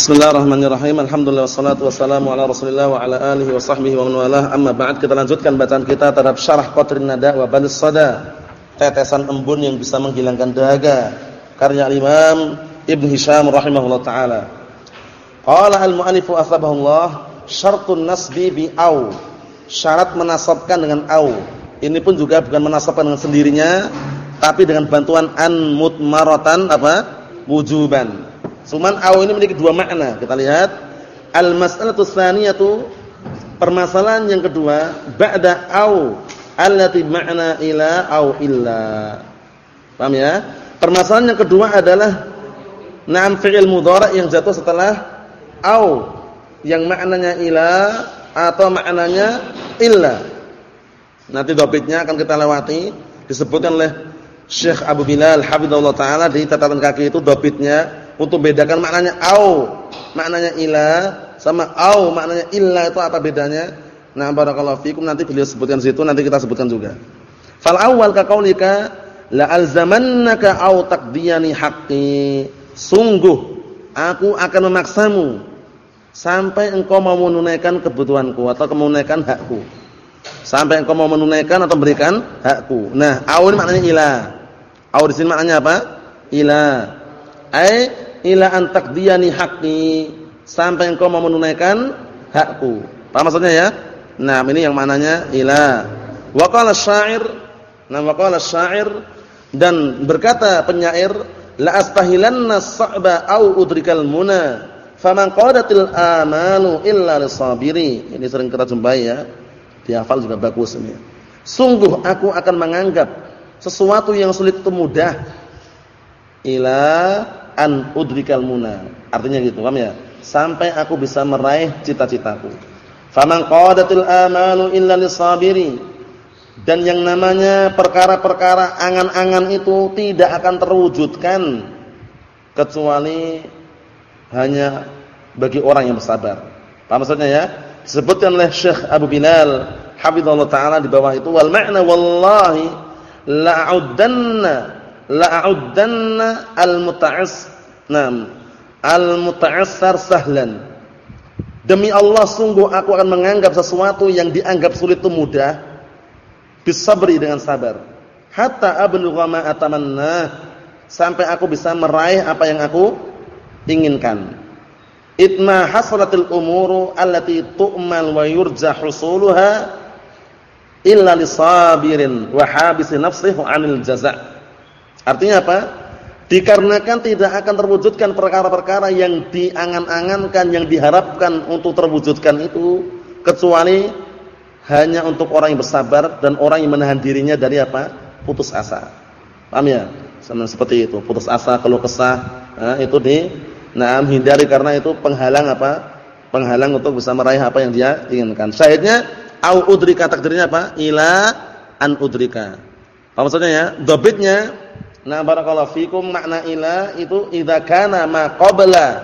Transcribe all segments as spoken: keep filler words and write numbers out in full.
Bismillahirrahmanirrahim. Alhamdulillah wassalatu wassalamu ala Rasulillah wa ala alihi wa sahbihi wa man walah. Amma ba'd, kita lanjutkan bacaan kita terhadap Syarah Qatrin Nada wa Balis Sada, tetesan embun yang bisa menghilangkan dahaga, karya Imam Ibn Hisham rahimahullah taala. Qala al-mu'allifu asbahullah, syartun nasbi bi au. Syarat menasabkan dengan au. Ini pun juga bukan menasabkan dengan sendirinya, tapi dengan bantuan an mutmaratan apa? Wujuban. Cuman au ini memiliki dua makna. Kita lihat al-mas'alatu tsaniyatu, permasalahan yang kedua, ba'da au allati ma'na ila au illa. Paham ya? Permasalahan yang kedua adalah na'am fi'il mudhari' yang jatuh setelah au yang maknanya ila atau maknanya illa. Nanti dhabitnya akan kita lewati, disebutkan oleh Syekh Abu Bilal hafizahullah taala di catatan kaki itu dhabitnya. Untuk bedakan maknanya au, maknanya ila sama au maknanya illa, itu apa bedanya? Nah, barakallahu fikum, nanti beliau sebutkan situ, nanti kita sebutkan juga. Fal awwal ka qaulika la alzamannaka au taqdiyani haqqi. Sungguh aku akan memaksamu sampai engkau mau menunaikan kebutuhanku atau menunaikan hakku. Sampai engkau mau menunaikan atau memberikan hakku. Nah, au ini maknanya ila. Au di sini maknanya apa? Ila. Ai ila an taqdiyani haqqi, sampai engkau mau menunaikan hakku. Paham maksudnya ya? Nah, ini yang maknanya ila. Wa qala asy-sya'ir, nah wa qala asy-sya'ir, dan berkata penyair, la astahilanna as-sa'ba au udrikal muna, faman qadatil amalu illa lis-sabiri. Ini sering kita jumpai ya. Dihafal juga bagus ini. Sungguh aku akan menganggap sesuatu yang sulit itu mudah. Ila an udrikal muna, artinya gitu, paham ya? Sampai aku bisa meraih cita-citaku. Faman qadatil amalu illa lis-sabiri, dan yang namanya perkara-perkara angan-angan itu tidak akan terwujudkan kecuali hanya bagi orang yang bersabar. Paham maksudnya ya? Disebutkan oleh Syekh Abu Bilal hafizahullah taala di bawah itu, wal ma'na wallahi la'uddanna la'uddanna al-muta'ass nam al-muta'assar sahlan. Demi Allah, sungguh aku akan menganggap sesuatu yang dianggap sulit itu mudah, bisabri, dengan sabar, hatta ablugha ma atamanna, sampai aku bisa meraih apa yang aku inginkan. Itma hasalatil umuru allati tu'mal wa yurja husuluha illa lisabirin wa habisi nafsihi 'anil jaza'. Artinya apa? Dikarenakan tidak akan terwujudkan perkara-perkara yang diangan-angankan, yang diharapkan untuk terwujudkan itu, kecuali hanya untuk orang yang bersabar dan orang yang menahan dirinya dari apa? Putus asa. Paham ya? Sama seperti itu, putus asa, keluh kesah, nah, itu di nah hindari, karena itu penghalang apa? Penghalang untuk bisa meraih apa yang dia inginkan. Syahidnya au udrika, takdirnya apa? Ila an udrika. Apa maksudnya ya? Dhabitnya, nah barakallahu fikum, makna ila itu idza kana ma qabla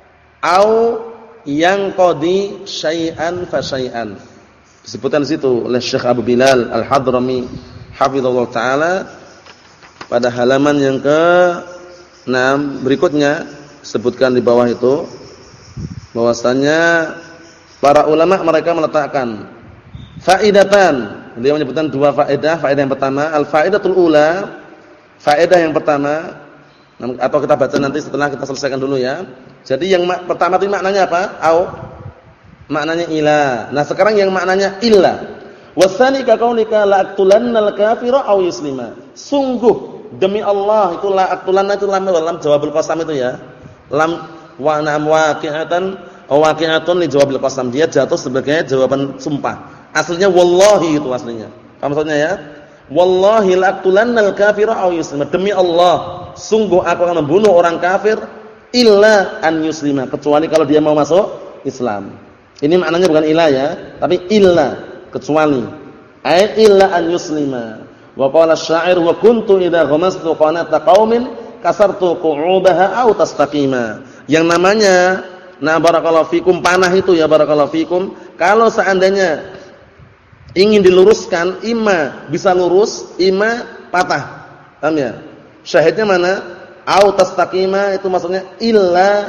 au yang qadi syai'an fa syai'an. Disebutkan di situ oleh Syekh Abu Bilal Al-Hadrami hafizallahu taala pada halaman yang ke enam berikutnya, sebutkan di bawah itu bahwasanya para ulama mereka meletakkan faidatan. Dia menyebutkan dua faedah. Faedah yang pertama, al-faidatul ula, faedah yang pertama, atau kita baca nanti setelah kita selesaikan dulu ya. Jadi yang pertama itu maknanya apa? Au, maknanya ila. Nah, sekarang yang maknanya illa. Wasani ka qaulika la aqtulannal kafira aw yuslima. Sungguh demi Allah, itu la aqtulanna itu lam dalam jawabul qasam itu ya. Lam wa na'am waqi'atan aw waqi'atun li jawabil qasam. Dia jatuh sebagai jawaban sumpah. Aslinya wallahi itu aslinya. Apa maksudnya ya? Wallahi la'aqtulannal kafira aw yuslima. Demi Allah, sungguh aku akan membunuh orang kafir illa an yuslima, kecuali kalau dia mau masuk Islam. Ini maknanya bukan illa ya, tapi illa, kecuali. Ay illa an yuslima. Wa qala asy-sya'ir wa kuntu idza ghamastu qanata qaumin kasartu qu'ubaha aw tastaqima. Yang namanya na barakallahu fikum panah itu ya, barakallahu fikum, kalau seandainya ingin diluruskan, ima bisa lurus, ima patah. Paham ya? Syahidnya mana? Au tastaqima, itu maksudnya illa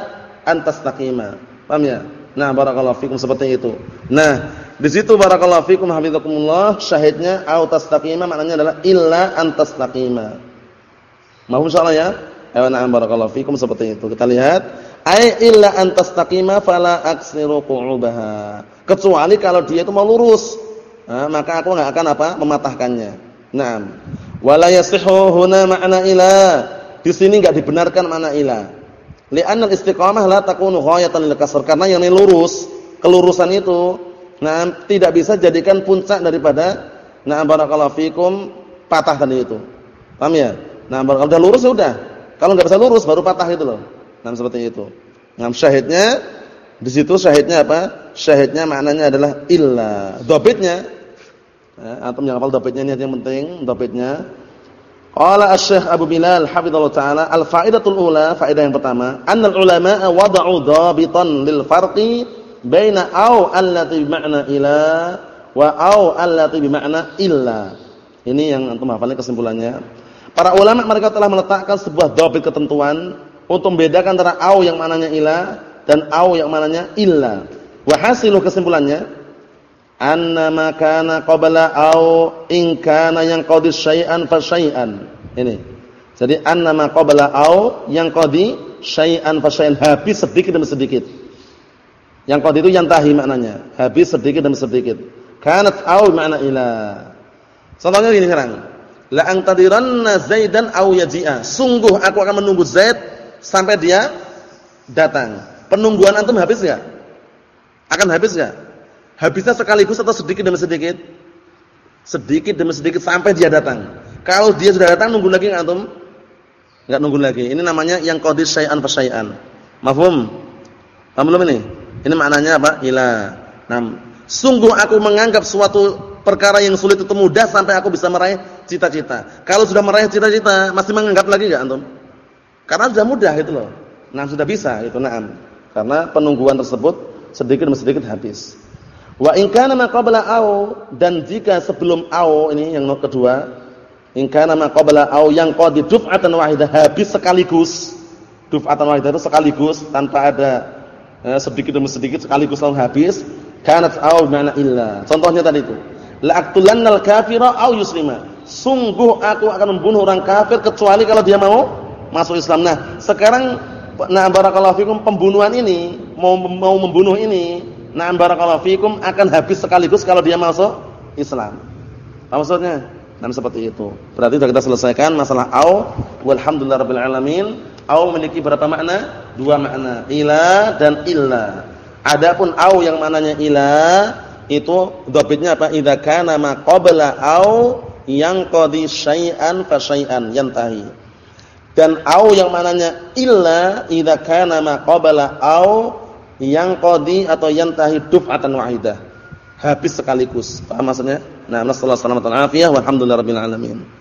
an tastaqima. Paham ya? Nah, barakallahu fikum seperti itu. Nah, di situ barakallahu fikum hafizakumullah syahidnya au tastaqima maknanya adalah illa an tastaqima. Mahum insyaallah ya? Ayo na'am barakallahu fikum seperti itu. Kita lihat ai illa an tastaqima fala aksiru qu'ubaha. Kecuali kalau dia itu mau lurus. Nah, maka aku enggak akan apa? Mematahkannya. Naam. Wala yasihhu huna ma'na ila. Di sini enggak dibenarkan makna ila. Li'anna al-istiqamah la takunu ghayatan lil kasr. Karena yang ini lurus, kelurusan itu nah tidak bisa jadikan puncak daripada na'am barakallahu fikum patah tadi itu. Paham ya? Nah, kalau udah lurus sudah. Kalau enggak bisa lurus baru patah itu loh. Nah, seperti itu. Nah, syahidnya di situ syahidnya apa? Syahidnya maknanya adalah illa. Dhabitnya ya, antum yang hafal dhabitnya ini yang penting, dhabitnya. Qala asy-Syaikh Abu Bilal hafizallahu taala, al-faidatul ula, faedah yang pertama, annal ulama wada'u dhabitan lil farqi baina au allati bi ma'na ila wa au allati bi ma'na illa. Ini yang antum hafalnya kesimpulannya. Para ulama mereka telah meletakkan sebuah dhabit ketentuan untuk membedakan antara au yang maknanya ila dan au yang maknanya illa. Wa hasilu kesimpulannya annama kana qabla au in kana yanqadi syai'an fa syai'an. Ini. Jadi annama qabla au yanqadi syai'an fa syai'an, habis sedikit demi sedikit. Yang qadi itu yantahi maknanya, habis sedikit demi sedikit. Kanat au makna ila. Contohnya gini sekarang. La antadiranna Zaidan au yaji'a. Sungguh aku akan menunggu Zaid sampai dia datang. Penungguan antum habis enggak? Akan habis enggak? Habisnya sekaligus atau sedikit demi sedikit? Sedikit demi sedikit sampai dia datang. Kalau dia sudah datang nunggu lagi enggak antum? Enggak nunggu lagi. Ini namanya yang qadi syai'an fa syai'an. Mafhum? Paham belum ini? Ini maknanya apa? Ila. Nah, sungguh aku menganggap suatu perkara yang sulit itu mudah sampai aku bisa meraih cita-cita. Kalau sudah meraih cita-cita, masih menganggap lagi enggak antum? Karena sudah mudah itu loh. Nah, sudah bisa itu, na'am. Karena penungguan tersebut sedikit demi sedikit habis. Wa in kana ma qabla au, dan jika sebelum au, ini yang kedua, in kana ma qabla au yang qadi duf'atan wahidah, habis sekaligus. Duf'atan wahidah itu sekaligus tanpa ada eh, sedikit demi sedikit sekaligus langsung habis. Kanat au ma'na illa. Contohnya tadi itu. La'aqtulannal kafira au yuslima. Sungguh aku akan membunuh orang kafir kecuali kalau dia mau masuk Islam. Nah, sekarang nah barakallahu fikum pembunuhan ini mau mau membunuh ini, nah barakallahu fikum akan habis sekaligus kalau dia masuk Islam. Apa maksudnya? Nah, seperti itu. Berarti sudah kita selesaikan masalah au. Walhamdulillahirabbil alamin. Au memiliki berapa makna? Dua makna, ila dan illa. Adapun au yang maknanya ila itu dhabitnya apa? Idza kana ma qabla au yanqadi syai'an fa syai'an yantahi. Dan au yang maknanya illa idza kana ma qabla au yanqadi atau yantahi duf'atan wahidah. Habis sekaligus. Paham maksudnya? Nah, nasallahu alaihi wasallam wa alafiyah walhamdulillahirabbil alamin.